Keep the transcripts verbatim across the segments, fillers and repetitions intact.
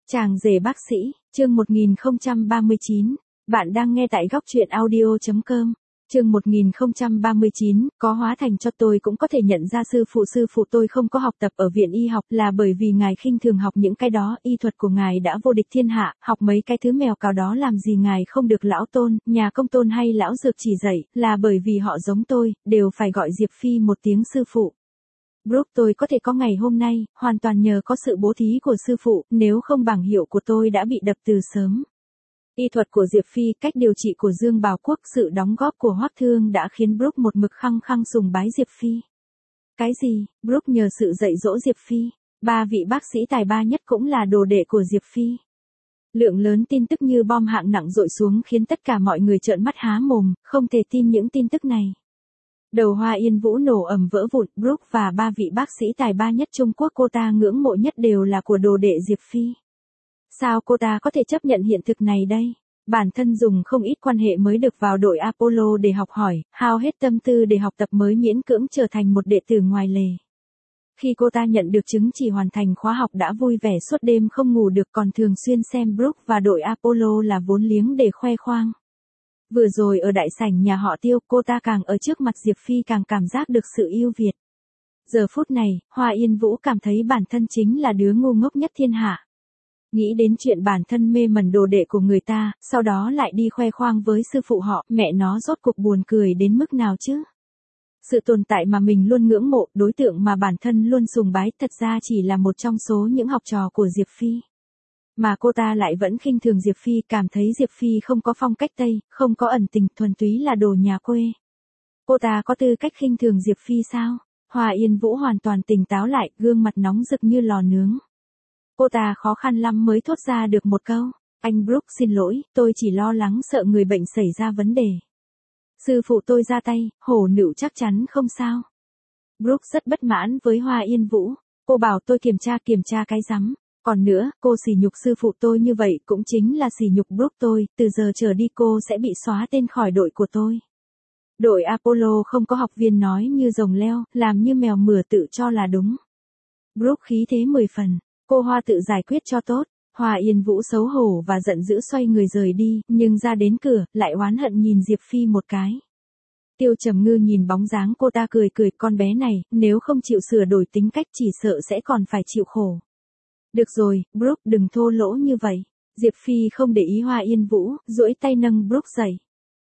Chàng rể bác sĩ, chương một nghìn không trăm ba mươi chín. Bạn đang nghe tại góc truyện audio chấm com. Chương một nghìn không trăm ba mươi chín, có hóa thành cho tôi cũng có thể nhận ra sư phụ sư phụ tôi không có học tập ở viện y học là bởi vì ngài khinh thường học những cái đó, y thuật của ngài đã vô địch thiên hạ, học mấy cái thứ mèo cào đó làm gì ngài không được lão tôn, nhà công tôn hay lão dược chỉ dạy, là bởi vì họ giống tôi, đều phải gọi Diệp Phi một tiếng sư phụ. Brooke tôi có thể có ngày hôm nay, hoàn toàn nhờ có sự bố thí của sư phụ, nếu không bảng hiệu của tôi đã bị đập từ sớm. Y thuật của Diệp Phi, cách điều trị của Dương Bảo Quốc, sự đóng góp của Hoắc Thương đã khiến Brooke một mực khăng khăng sùng bái Diệp Phi. Cái gì? Brooke nhờ sự dạy dỗ Diệp Phi. Ba vị bác sĩ tài ba nhất cũng là đồ đệ của Diệp Phi. Lượng lớn tin tức như bom hạng nặng dội xuống khiến tất cả mọi người trợn mắt há mồm, không thể tin những tin tức này. Đầu Hoa Yên Vũ nổ ầm vỡ vụn, Brooke và ba vị bác sĩ tài ba nhất Trung Quốc cô ta ngưỡng mộ nhất đều là của đồ đệ Diệp Phi. Sao cô ta có thể chấp nhận hiện thực này đây? Bản thân dùng không ít quan hệ mới được vào đội Apollo để học hỏi, hao hết tâm tư để học tập mới miễn cưỡng trở thành một đệ tử ngoài lề. Khi cô ta nhận được chứng chỉ hoàn thành khóa học đã vui vẻ suốt đêm không ngủ được, còn thường xuyên xem Brooke và đội Apollo là vốn liếng để khoe khoang. Vừa rồi ở đại sảnh nhà họ Tiêu, cô ta càng ở trước mặt Diệp Phi càng cảm giác được sự yêu Việt. Giờ phút này, Hoa Yên Vũ cảm thấy bản thân chính là đứa ngu ngốc nhất thiên hạ. Nghĩ đến chuyện bản thân mê mẩn đồ đệ của người ta, sau đó lại đi khoe khoang với sư phụ họ, mẹ nó rốt cuộc buồn cười đến mức nào chứ? Sự tồn tại mà mình luôn ngưỡng mộ, đối tượng mà bản thân luôn sùng bái, thật ra chỉ là một trong số những học trò của Diệp Phi. Mà cô ta lại vẫn khinh thường Diệp Phi, cảm thấy Diệp Phi không có phong cách Tây, không có ẩn tình, thuần túy là đồ nhà quê. Cô ta có tư cách khinh thường Diệp Phi sao? Hoa Yên Vũ hoàn toàn tỉnh táo lại, gương mặt nóng rực như lò nướng. Cô ta khó khăn lắm mới thốt ra được một câu. Anh Brooke xin lỗi, tôi chỉ lo lắng sợ người bệnh xảy ra vấn đề. Sư phụ tôi ra tay, hổ nựu chắc chắn không sao. Brooke rất bất mãn với Hoa Yên Vũ. Cô bảo tôi kiểm tra kiểm tra cái rắm. Còn nữa, cô sỉ nhục sư phụ tôi như vậy cũng chính là sỉ nhục Brooke tôi, từ giờ trở đi cô sẽ bị xóa tên khỏi đội của tôi. Đội Apollo không có học viên nói như rồng leo, làm như mèo mửa tự cho là đúng. Brooke khí thế mười phần, cô Hoa tự giải quyết cho tốt. Hoa Yên Vũ xấu hổ và giận dữ xoay người rời đi, nhưng ra đến cửa, lại oán hận nhìn Diệp Phi một cái. Tiêu Trầm Ngư nhìn bóng dáng cô ta cười cười, con bé này, nếu không chịu sửa đổi tính cách chỉ sợ sẽ còn phải chịu khổ. Được rồi, Brooke đừng thô lỗ như vậy. Diệp Phi không để ý Hoa Yên Vũ, duỗi tay nâng Brooke dậy.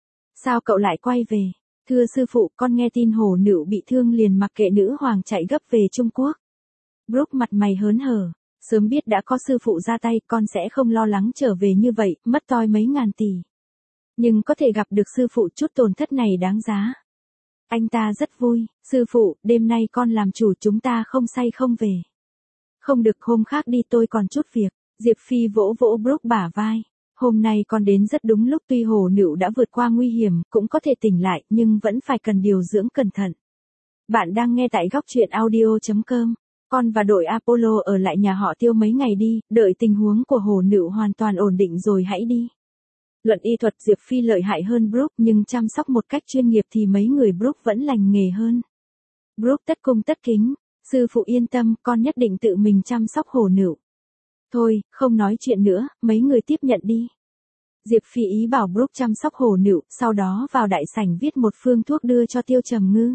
Sao cậu lại quay về? Thưa sư phụ, con nghe tin hổ nựu bị thương liền mặc kệ nữ hoàng chạy gấp về Trung Quốc. Brooke mặt mày hớn hở. Sớm biết đã có sư phụ ra tay, con sẽ không lo lắng trở về như vậy, mất toi mấy ngàn tỷ. Nhưng có thể gặp được sư phụ chút tổn thất này đáng giá. Anh ta rất vui. Sư phụ, đêm nay con làm chủ, chúng ta không say không về. Không được, hôm khác đi, tôi còn chút việc. Diệp Phi vỗ vỗ Brooke bả vai. Hôm nay con đến rất đúng lúc, tuy hổ nựu đã vượt qua nguy hiểm, cũng có thể tỉnh lại, nhưng vẫn phải cần điều dưỡng cẩn thận. Bạn đang nghe tại góc truyện audio chấm com. Con và đội Apollo ở lại nhà họ Tiêu mấy ngày đi, đợi tình huống của hổ nựu hoàn toàn ổn định rồi hãy đi. Luận y thuật Diệp Phi lợi hại hơn Brooke, nhưng chăm sóc một cách chuyên nghiệp thì mấy người Brooke vẫn lành nghề hơn. Brooke tất cung tất kính. Sư phụ yên tâm, con nhất định tự mình chăm sóc hổ nựu. Thôi, không nói chuyện nữa, mấy người tiếp nhận đi. Diệp Phi ý bảo Brooke chăm sóc hổ nựu, sau đó vào đại sảnh viết một phương thuốc đưa cho Tiêu Trầm Ngư.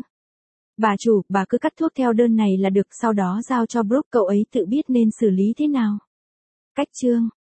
Bà chủ, bà cứ cắt thuốc theo đơn này là được, sau đó giao cho Brooke, cậu ấy tự biết nên xử lý thế nào. Cách chương.